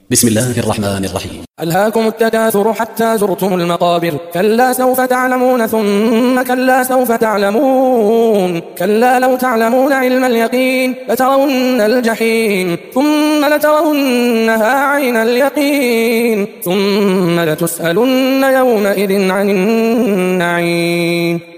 بسم الله الرحمن الرحيم. ألهاكم التكاثر حتى زرتم المقابر كلا سوف تعلمون ثم كلا سوف تعلمون كلا لو تعلمون علم اليقين لترون الجحيم ثم لترونها عين اليقين ثم لتسألن يومئذ عن النعيم.